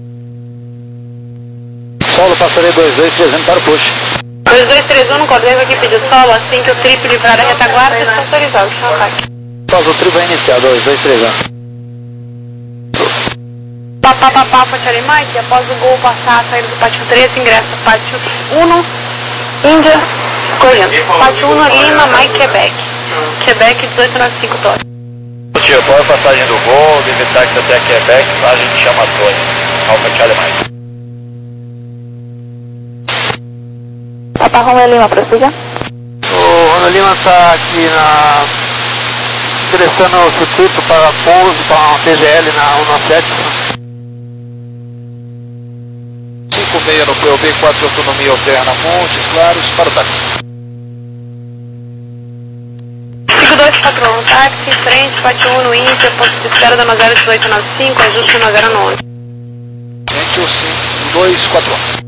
Solo, passarei dois dois, trazendo para o push. dois dois três um, coordenando aqui, pediu solo, assim que o Trip livrar a retaguarda, está autorizado, deixa eu ataque. Pausa o tribo vai iniciar, dois dois três um. Papá, papá, Charlie Mike, após o gol passar a saída do pátio três, ingressa pátio um, Índia, correndo. Pátio um, Lima, Mike, Quebec. Quebec, dezoito nove cinco, Torre. Tio, após a passagem do gol, livre táxi até Quebec, a gente chama a torre. Alfa Charlie Mike. Papa Romeo Lima, prossiga. O Romeo Lima está aqui na... interessando o circuito para pouso, para uma T G L na um sete. cinco seis no P O B, quatro autonomia alterna, Montes Claros, para o táxi. cinco dois quatro um, táxi, frente, pátio um no Índia, ponto de espera da zero dezoito nove cinco, ajuste no zero nove. Gente, o cinco dois quatro um.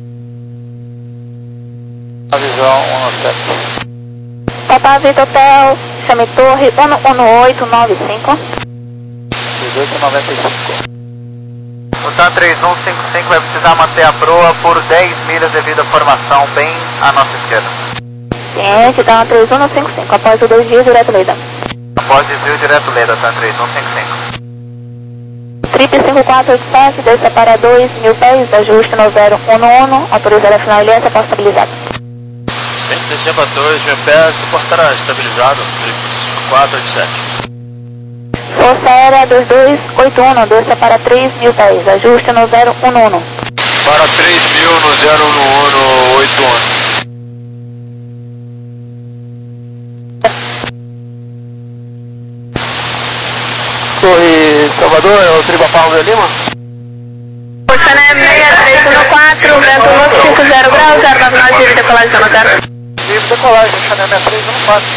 A visão um sete. Papa Vitor Hotel, chame torre um um oito nove cinco. dezoito noventa e cinco. O TAM três um cinco cinco vai precisar manter a proa por dez milhas devido à formação bem à nossa esquerda. Ciente, então três um cinco cinco, após o dois dias, direto Leda. Após desvio direto Leda, TAM três um cinco cinco. Trip cinco quatro oito sete, desça para dois mil pés, ajuste no zero um um, autorizar a final ilha, após estabilizado. Sempre descer para dois mil pés, suportará estabilizado, cinco quatro oito sete. Força Aérea dois dois oito um, desça para três mil pés, ajuste no zero um um. Para três mil no zero um um oito um. Torre Salvador, é o Tribapá Romeu Lima. Chané seis três um quatro, vento um cinco zero graus, zero nove nove, livre decolagem, zona zero. Livre decolagem, Chané seis três um quatro.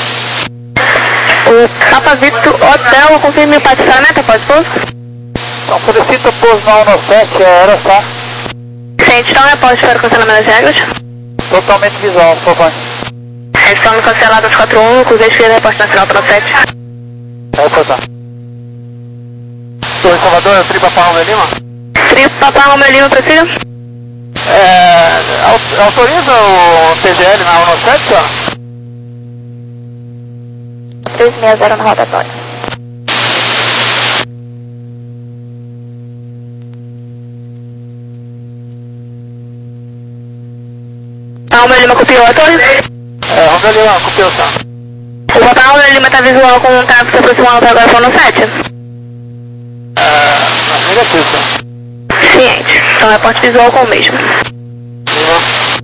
O Papa Victor Hotel, confirme o posicionamento após pouso. Então, solicita pouso na um sete, é Araçá. Ciente, então, após para o cancelamento das regras. Totalmente visual, por favor. Retorno cancelado às quatro um, cruzeiro esquerda, reporte nacional para o sete. É, reportar. Torre Salvador, é o Tribapá Romeu Lima. Tribapá Romeu Lima, prossiga. É, autoriza o T G L na um sete, senhora? três seis zero no rotatório. Tá, Romeu Lima copiou a torre? É, Romeu Lima, copiou, senhora. O Papa Romeu Lima tá visual com um tráfego se aproximando para agora no sete? É, negativo, senhora. Ciente, então reporte visual com o mesmo. Lima.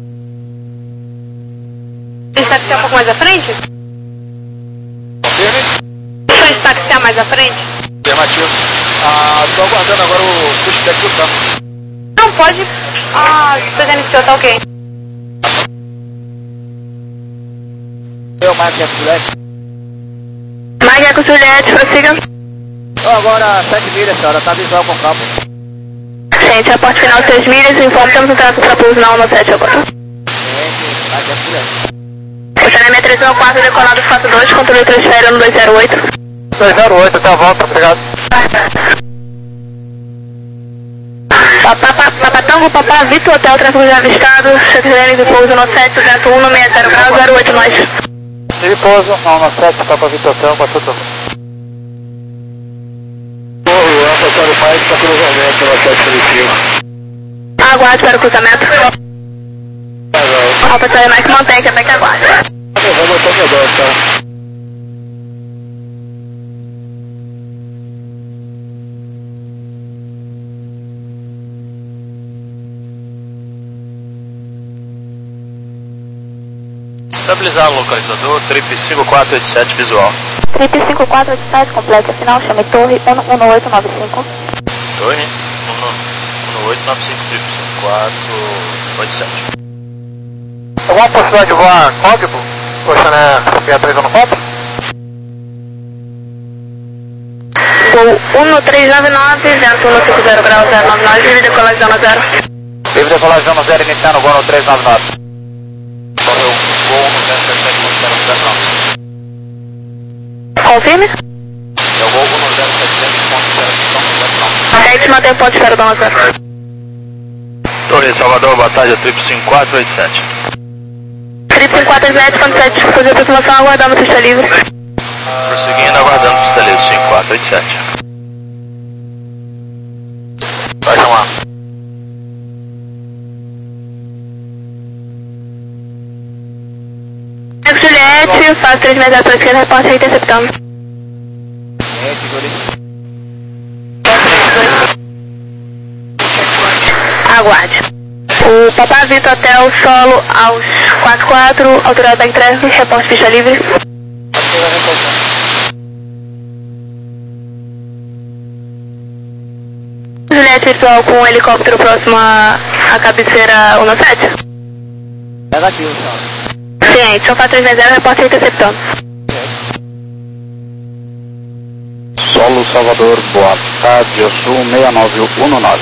Está que um pouco mais à frente? Confirme. O senhor está que mais à frente? Afirmativo. Ah, estou aguardando agora o pushback do campo. Não, pode. Ah, você já iniciou, tá ok. Eu, Marco Juliette. Marco Juliette, prossiga. Oh, agora sete milhas, senhora, tá visual com o campo. Ciente, reporte final seis milhas, informamos o tráfego para pouso na um sete agora. Gente, Marco Juliette. O Chané três um quatro, decolado quatro dois, controle transfere no dois zero oito. dois zero oito, até a volta, obrigado. Papatango, Papá Vitor Hotel, tráfego já avistado, Secretaria de pouso no sete, vento um, seis zero graus, zero oito nós. Tive pouso, na um sete, Papa Vitor Hotel, passou tudo. Oi, Antônio Paes para cruzamento no sete positivo. Aguarde para o cruzamento. Alfa Charlie Mike mantém, que é bem que aguarde. Eu vou botar o negócio, tá? Estabilizar o localizador, trip cinco quatro oito sete visual. Trip cinco quatro oito sete, completa final, chame torre um um oito nove cinco. Torre um um oito nove cinco, trip cinco quatro oito sete. Alguma possibilidade de voar código? Ou Chané seis três um quatro? Voo um três nove nove, vento um cinco zero graus, zero nove nove, livre decolagem zona zero. Livre decolagem zona zero, iniciando agora no três nove nove. Correu voo um zero sete sete zero zero nove. Confirme. Eu vou no zero sete sete zero zero nove. Sete, mantém ponto de espera zona zero. Torre Salvador, batalha trip cinco quatro oito sete. Trip cinco quatro oito sete, ponto sete, fazer aproximação, aguardando pista livre. Prosseguindo, aguardando pista livre cinco quatro oito sete. Vai chamar. Juliette, faz três meses para a esquerda, reporte aí interceptando. Aguarde. O Papá Vitor Hotel solo aos quatro quatro, altura da entrega, reporte pista livre. Juliette virtual com um helicóptero próximo à, à cabeceira um sete. Negativo, senhora. Ciente, são quatro três zero, reporte interceptando. Solo Salvador, boa tarde, eu sou seis nove um nove.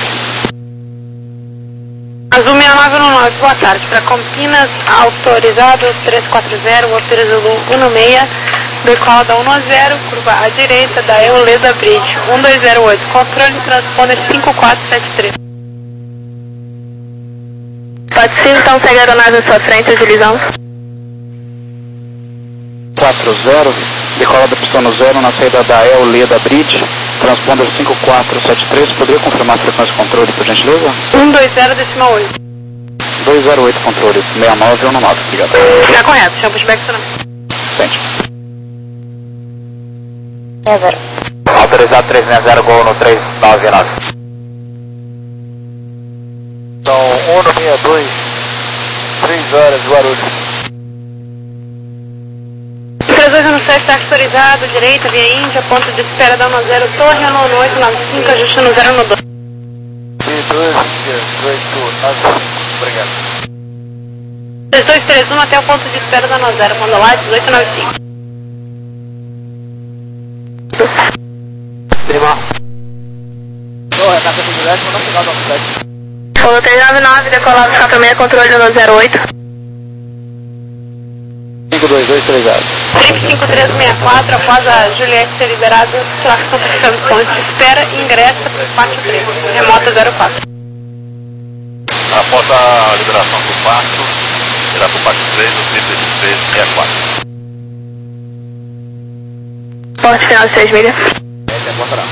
Azul seis nove um nove, boa tarde. Para Campinas, autorizado três quatro zero, Alter Zulu um seis, decola da um zero, curva à direita da Euleda Bridge, um dois zero oito, controle transponder cinco quatro sete três. Pode sim, então segue a aeronave à sua frente, agilizão. quatro zero, decola da pistão no zero na saída da Euleda Bridge, transponder cinco quatro sete três, poderia confirmar a frequência de controle, por gentileza? um dois zero, decimal oito. dois zero oito, controle, seis nove um nove, obrigado. Está correto, chama o pushback também. Sente. seis zero. Autorizado três seis zero, gol no três nove nove. Então, um seis dois, três horas, Guarulhos. três dois um sete, taxa autorizado, direita, via Índia, ponto de espera da um zero, torre, no oito nove cinco, ajuste no zero no dois. dois, oito, nove cinco, obrigado. três dois três um até o ponto de espera da um zero, manda lá, dezoito nove cinco. Prima. Torre, capa de direto, no final do sete. Polo três nove nove, decolado quatro seis, controle no zero oito. cinco dois dois três zero. Trip cinco três seis quatro, após a Juliette ser liberada, tráfego oficial de ponte de espera, ingressa para o pátio três, remota zero quatro. Após a liberação do pátio, irá para o pátio três, o trip três seis quatro. Porte final de seis milhas. Essa é a porta lá.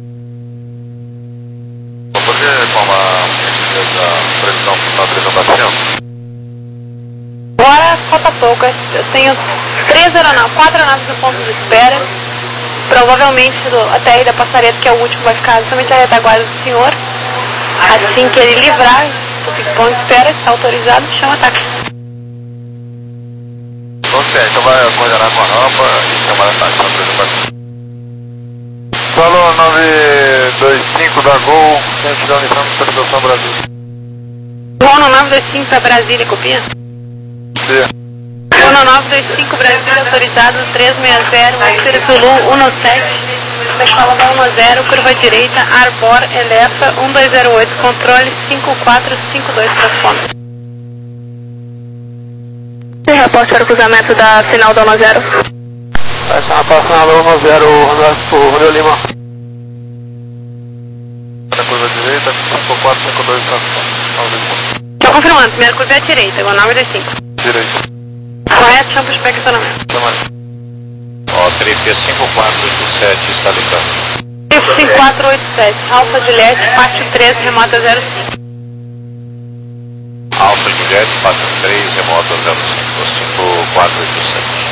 Vou poder informar a previsão da apresentação? Agora falta pouco, eu tenho três aeronaves, quatro aeronaves no ponto de espera. Provavelmente do, a T R da Passaredo, que é o último, vai ficar somente a retaguarda do senhor. Assim que ele livrar o ponto de espera, está autorizado, chama ataque. Ok, então vai coordenar com a rampa e chamar ataque para apresentação. Solo nove dois cinco da Gol, centro da Unicamp, autorização Brasil. Rono nove dois cinco para Brasília, copia? Sim. Rono nove dois cinco Brasília, autorizado três seis zero, Oscar Zulu um sete, decola da um zero, curva direita, Arbor, Elefa um dois zero oito, controle cinco quatro cinco dois, transponda. Reporte para o cruzamento da final da um zero. Essa é a passada um zero, Julio Lima. Na curva direita, cinco quatro cinco dois, transponda. Estou confirmando, primeira curva é a direita, igual nove dois cinco. Direita. Correto, chama para o espectronamento. Ó, trip cinco quatro oito sete está ligado. cinco quatro oito sete, Alfa Juliette, pátio três, remota zero cinco. Alfa Juliette, pátio três, remota zero cinco, cinco quatro oito sete.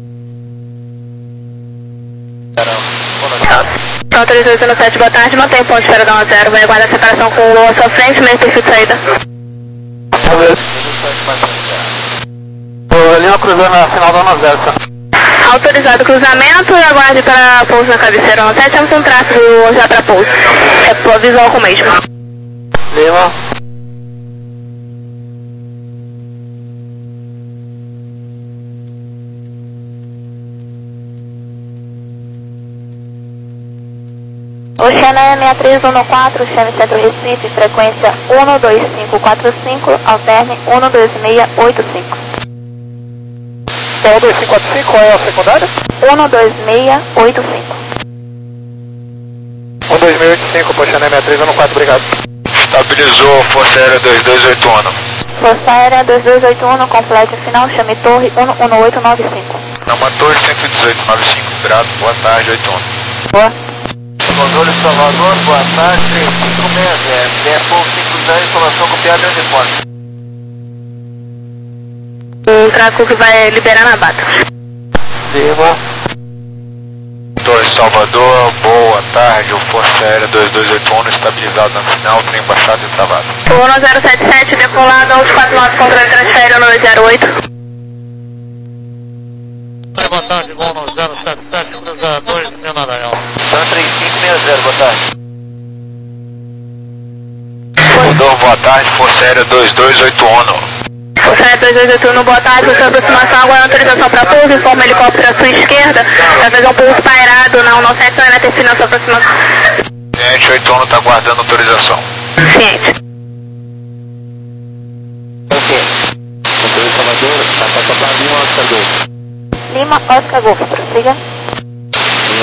Pronto, três oito um sete, boa tarde, mantém o ponto de espera da um zero, vai aguardar a separação com o Lua à sua frente, mesmo perfil de saída. Lima cruzando na final da um zero, senhor. Autorizado o cruzamento e aguarde para pouso na cabeceira um sete, temos um tráfego já para pouso. É visual com o mesmo. Lima. Oceania seis três um quatro, chame Centro Recife, frequência um dois cinco quatro cinco, alterne um dois seis oito cinco. um dois cinco quatro cinco, qual é a secundária? um dois seis oito cinco. um dois seis oito cinco, Oceania seis três um quatro, obrigado. Estabilizou, Força Aérea dois dois oito um. Força Aérea dois dois oito um, complete final, chame Torre um um oito nove cinco. Nama Torre cento e dezoito nove cinco, grado, boa tarde, oito um. Boa. Controle Salvador, boa tarde, cinco seis zero, tempo cinco zero, informação copiada de ponte. Um tráfego que vai liberar na bata. Lima. Torre Salvador, boa tarde, o Força Aérea dois dois oito um, estabilizado na final, trem baixado e travado. um zero sete sete, decolado, onze quatro nove, controle transfere no zero oito. Boa tarde, voo no zero sete sete, cruza dois, Menaraial. São três cinco seis zero, boa tarde. Mudou, boa tarde, Força Aérea dois dois oito um. Força Aérea dois dois oito um, boa tarde, sua aproximação, agora autorização para pouso, informa o helicóptero à sua esquerda, vai fazer um pouso pairado na um sete, vai ter final sua aproximação. Ciente, oito um está aguardando autorização. Ciente. Ok. Controle Salvador, está para Lima, Oscar Golf. Lima, Oscar Golf, prossiga.